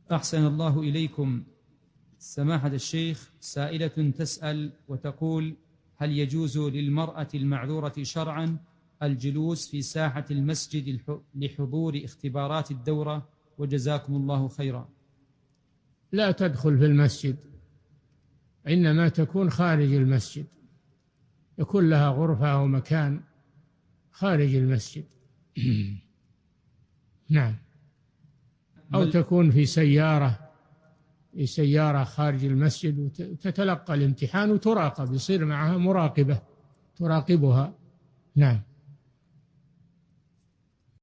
أحسن الله إليكم. سماحة الشيخ، سائلة تسأل وتقول: هل يجوز للمرأة المعذورة شرعا الجلوس في ساحة المسجد لحضور اختبارات الدورة؟ وجزاكم الله خيرا. لا تدخل في المسجد، إنما تكون خارج المسجد، يكون لها غرفة أو مكان خارج المسجد. نعم. أو تكون في سيارة خارج المسجد وتتلقى الامتحان وتراقب، يصير معها مراقبة تراقبها. نعم.